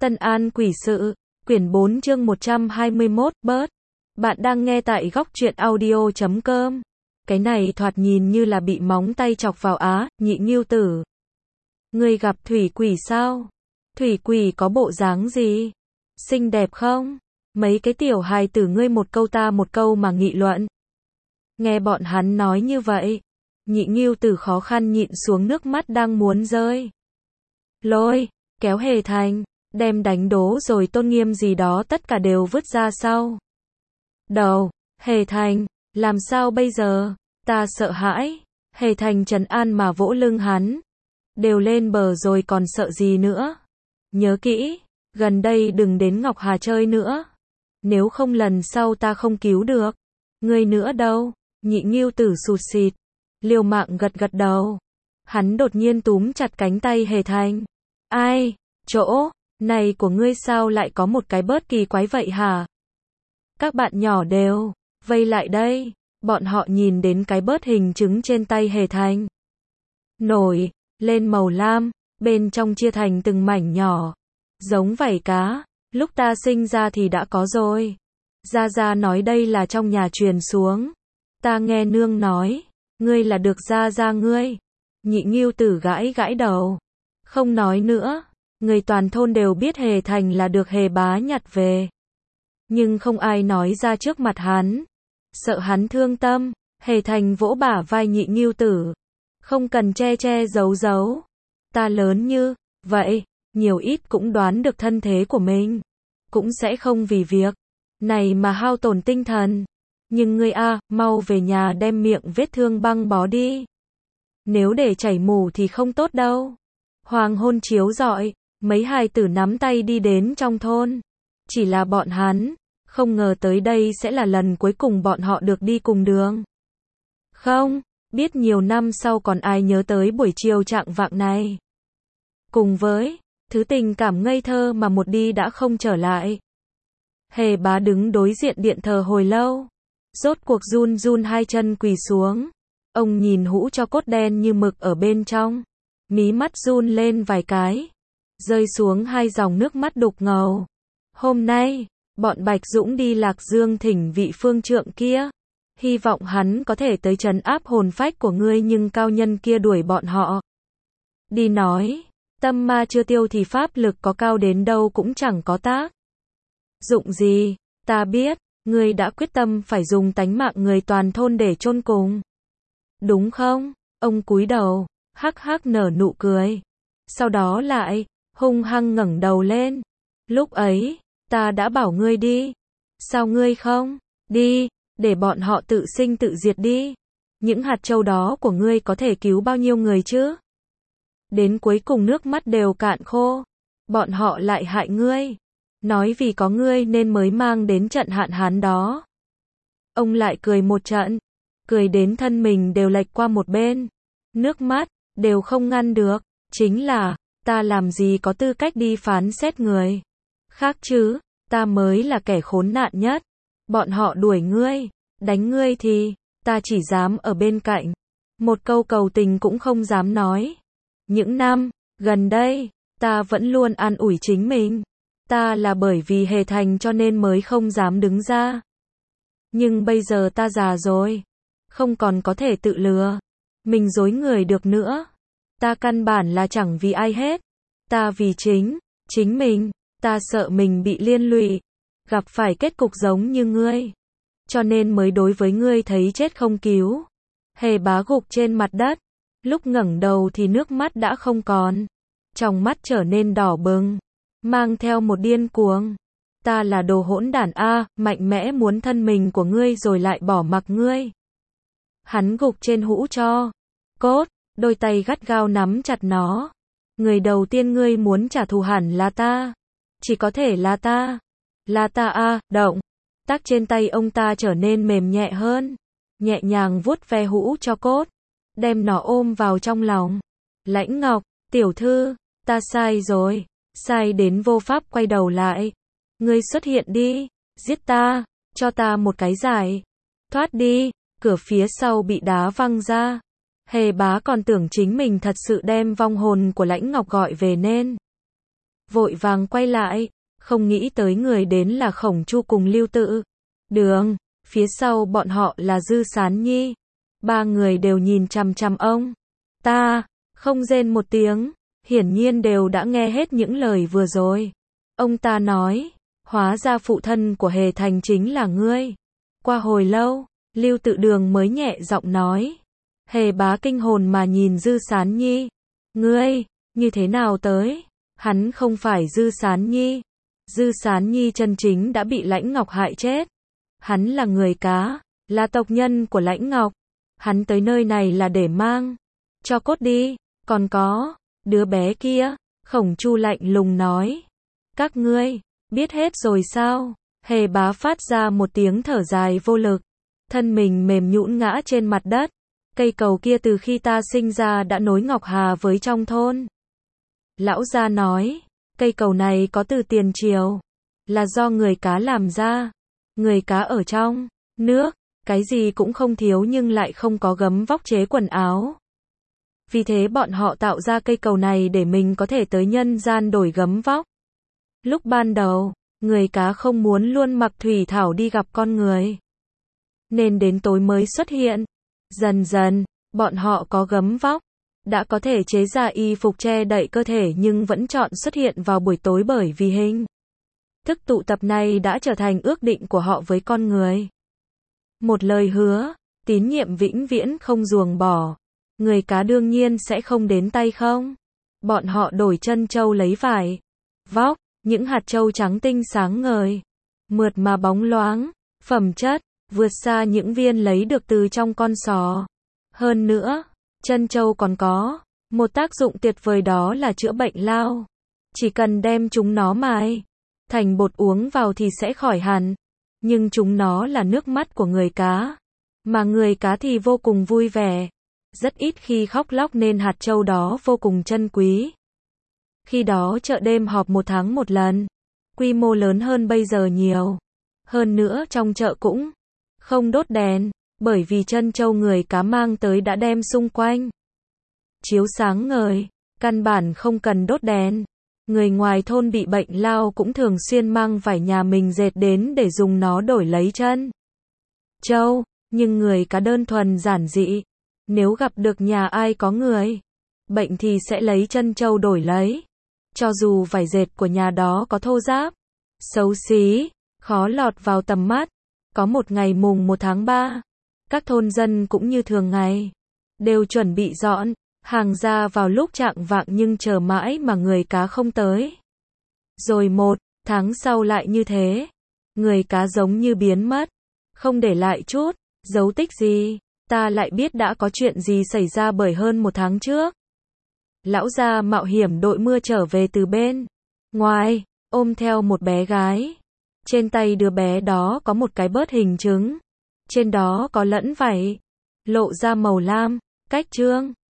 Tân An Quỷ Sự, quyển 4 chương 121, bớt. Bạn đang nghe tại góc truyện audio.com. Cái này thoạt nhìn như là bị móng tay chọc vào á, Nhị Ngưu Tử. Ngươi gặp thủy quỷ sao? Thủy quỷ có bộ dáng gì? Xinh đẹp không? Mấy cái tiểu hài tử ngươi một câu ta một câu mà nghị luận. Nghe bọn hắn nói như vậy, Nhị Ngưu Tử khó khăn nhịn xuống nước mắt đang muốn rơi. Lôi, kéo Hề Thành, đem đánh đố rồi tôn nghiêm gì đó tất cả đều vứt ra sau. Đầu, Hề Thành, làm sao bây giờ? Ta sợ hãi. Hề Thành trấn an mà vỗ lưng hắn. Đều lên bờ rồi còn sợ gì nữa? Nhớ kỹ, gần đây đừng đến Ngọc Hà chơi nữa. Nếu không lần sau ta không cứu được. Ngươi nữa đâu? Nhị Ngưu Tử sụt sịt. Liều mạng gật gật đầu. Hắn đột nhiên túm chặt cánh tay Hề Thành. Ai? Chỗ này của ngươi sao lại có một cái bớt kỳ quái vậy hả? Các bạn nhỏ đều vây lại đây. Bọn họ nhìn đến cái bớt hình trứng trên tay Hề Thành. Nổi lên màu lam, bên trong chia thành từng mảnh nhỏ, giống vảy cá. Lúc ta sinh ra thì đã có rồi. Gia Gia nói đây là trong nhà truyền xuống. Ta nghe nương nói, ngươi là được Gia Gia ngươi. Nhị Ngưu Tử gãi gãi đầu. Không nói nữa. Người toàn thôn đều biết Hề Thành là được Hề Bá nhặt về. Nhưng không ai nói ra trước mặt hắn. Sợ hắn thương tâm, Hề Thành vỗ bả vai Nhị Ngưu Tử. Không cần che che giấu giấu. Ta lớn như vậy, nhiều ít cũng đoán được thân thế của mình. Cũng sẽ không vì việc này mà hao tổn tinh thần. Nhưng ngươi mau về nhà đem miệng vết thương băng bó đi. Nếu để chảy mù thì không tốt đâu. Hoàng hôn chiếu rọi. Mấy hài tử nắm tay đi đến trong thôn. Chỉ là bọn hắn không ngờ tới đây sẽ là lần cuối cùng bọn họ được đi cùng đường. Không biết nhiều năm sau còn ai nhớ tới buổi chiều trạng vạng này. Cùng với thứ tình cảm ngây thơ mà một đi đã không trở lại. Hề Bá đứng đối diện điện thờ hồi lâu. Rốt cuộc run run hai chân quỳ xuống. Ông nhìn hũ tro cốt đen như mực ở bên trong. Mí mắt run lên vài cái. Rơi xuống hai dòng nước mắt đục ngầu. Hôm nay, bọn Bạch Dũng đi Lạc Dương thỉnh vị phương trượng kia. Hy vọng hắn có thể tới trấn áp hồn phách của ngươi, nhưng cao nhân kia đuổi bọn họ đi nói, tâm ma chưa tiêu thì pháp lực có cao đến đâu cũng chẳng có tác dụng gì. Ta biết, ngươi đã quyết tâm phải dùng tánh mạng người toàn thôn để chôn cùng. Đúng không? Ông cúi đầu, hắc hắc nở nụ cười. Sau đó lại hung hăng ngẩng đầu lên. Lúc ấy, ta đã bảo ngươi đi. Sao ngươi không đi, để bọn họ tự sinh tự diệt đi. Những hạt châu đó của ngươi có thể cứu bao nhiêu người chứ? Đến cuối cùng nước mắt đều cạn khô. Bọn họ lại hại ngươi. Nói vì có ngươi nên mới mang đến trận hạn hán đó. Ông lại cười một trận. Cười đến thân mình đều lệch qua một bên. Nước mắt đều không ngăn được. Chính là ta làm gì có tư cách đi phán xét người khác chứ, ta mới là kẻ khốn nạn nhất. Bọn họ đuổi ngươi, đánh ngươi thì, ta chỉ dám ở bên cạnh. Một câu cầu tình cũng không dám nói. Những năm gần đây, ta vẫn luôn an ủi chính mình. Ta là bởi vì Hề Thành cho nên mới không dám đứng ra. Nhưng bây giờ ta già rồi, không còn có thể tự lừa mình dối người được nữa. Ta căn bản là chẳng vì ai hết. Ta vì chính mình. Ta sợ mình bị liên lụy, gặp phải kết cục giống như ngươi. Cho nên mới đối với ngươi thấy chết không cứu. Hề Bá gục trên mặt đất. Lúc ngẩng đầu thì nước mắt đã không còn. Trong mắt trở nên đỏ bừng, mang theo một điên cuồng. Ta là đồ hỗn đản mạnh mẽ muốn thân mình của ngươi rồi lại bỏ mặc ngươi. Hắn gục trên hũ tro cốt. Đôi tay gắt gao nắm chặt nó. Người đầu tiên ngươi muốn trả thù hẳn là ta. Chỉ có thể là ta. Là ta động tác trên tay ông ta trở nên mềm nhẹ hơn. Nhẹ nhàng vuốt ve hũ cho cốt. Đem nó ôm vào trong lòng. Lãnh Ngọc, tiểu thư, ta sai rồi. Sai đến vô pháp quay đầu lại. Ngươi xuất hiện đi. Giết ta. Cho ta một cái giải. Thoát đi. Cửa phía sau bị đá văng ra. Hề Bá còn tưởng chính mình thật sự đem vong hồn của Lãnh Ngọc gọi về nên vội vàng quay lại, không nghĩ tới người đến là Khổng Chu cùng Lưu Tự. Đường, phía sau bọn họ là Dư Sán Nhi. Ba người đều nhìn chằm chằm ông ta, không rên một tiếng, hiển nhiên đều đã nghe hết những lời vừa rồi. Ông ta nói, hóa ra phụ thân của Hề Thành chính là ngươi. Qua hồi lâu, Lưu Tự Đường mới nhẹ giọng nói. Hề bá kinh hồn mà nhìn Dư Sán Nhi. Ngươi, như thế nào tới? Hắn không phải Dư Sán Nhi. Dư Sán Nhi chân chính đã bị Lãnh Ngọc hại chết. Hắn là người cá, là tộc nhân của Lãnh Ngọc. Hắn tới nơi này là để mang cho cốt đi. Còn có, đứa bé kia, Khổng Chu lạnh lùng nói. Các ngươi, biết hết rồi sao? Hề bá phát ra một tiếng thở dài vô lực. Thân mình mềm nhũn ngã trên mặt đất. Cây cầu kia từ khi ta sinh ra đã nối Ngọc Hà với trong thôn. Lão gia nói, cây cầu này có từ tiền triều, là do người cá làm ra. Người cá ở trong nước, cái gì cũng không thiếu nhưng lại không có gấm vóc chế quần áo. Vì thế bọn họ tạo ra cây cầu này để mình có thể tới nhân gian đổi gấm vóc. Lúc ban đầu, người cá không muốn luôn mặc thủy thảo đi gặp con người, nên đến tối mới xuất hiện. Dần dần, bọn họ có gấm vóc, đã có thể chế ra y phục che đậy cơ thể nhưng vẫn chọn xuất hiện vào buổi tối bởi vì hình thức tụ tập này đã trở thành ước định của họ với con người. Một lời hứa, tín nhiệm vĩnh viễn không ruồng bỏ. Người cá đương nhiên sẽ không đến tay không. Bọn họ đổi trân châu lấy vải vóc, những hạt châu trắng tinh sáng ngời, mượt mà bóng loáng, phẩm chất vượt xa những viên lấy được từ trong con sò. Hơn nữa, trân châu còn có một tác dụng tuyệt vời, đó là chữa bệnh lao. Chỉ cần đem chúng nó mài thành bột uống vào thì sẽ khỏi hẳn. Nhưng chúng nó là nước mắt của người cá, mà người cá thì vô cùng vui vẻ, rất ít khi khóc lóc nên hạt châu đó vô cùng trân quý. Khi đó chợ đêm họp 1 tháng 1 lần, quy mô lớn hơn bây giờ nhiều. Hơn nữa trong chợ cũng không đốt đèn, bởi vì trân châu người cá mang tới đã đem xung quanh chiếu sáng ngời, căn bản không cần đốt đèn. Người ngoài thôn bị bệnh lao cũng thường xuyên mang vải nhà mình dệt đến để dùng nó đổi lấy trân châu, nhưng người cá đơn thuần giản dị. Nếu gặp được nhà ai có người bệnh thì sẽ lấy trân châu đổi lấy. Cho dù vải dệt của nhà đó có thô ráp, xấu xí, khó lọt vào tầm mắt. Có một ngày mùng 1 tháng 3, các thôn dân cũng như thường ngày, đều chuẩn bị dọn hàng ra vào lúc chạng vạng nhưng chờ mãi mà người cá không tới. Rồi 1 tháng sau lại như thế, người cá giống như biến mất, không để lại chút dấu tích gì. Ta lại biết đã có chuyện gì xảy ra bởi hơn 1 tháng trước. Lão gia mạo hiểm đội mưa trở về từ bên ngoài, ôm theo một bé gái. Trên tay đứa bé đó có một cái bớt hình trứng, trên đó có lẫn vảy, lộ ra màu lam, cách trương.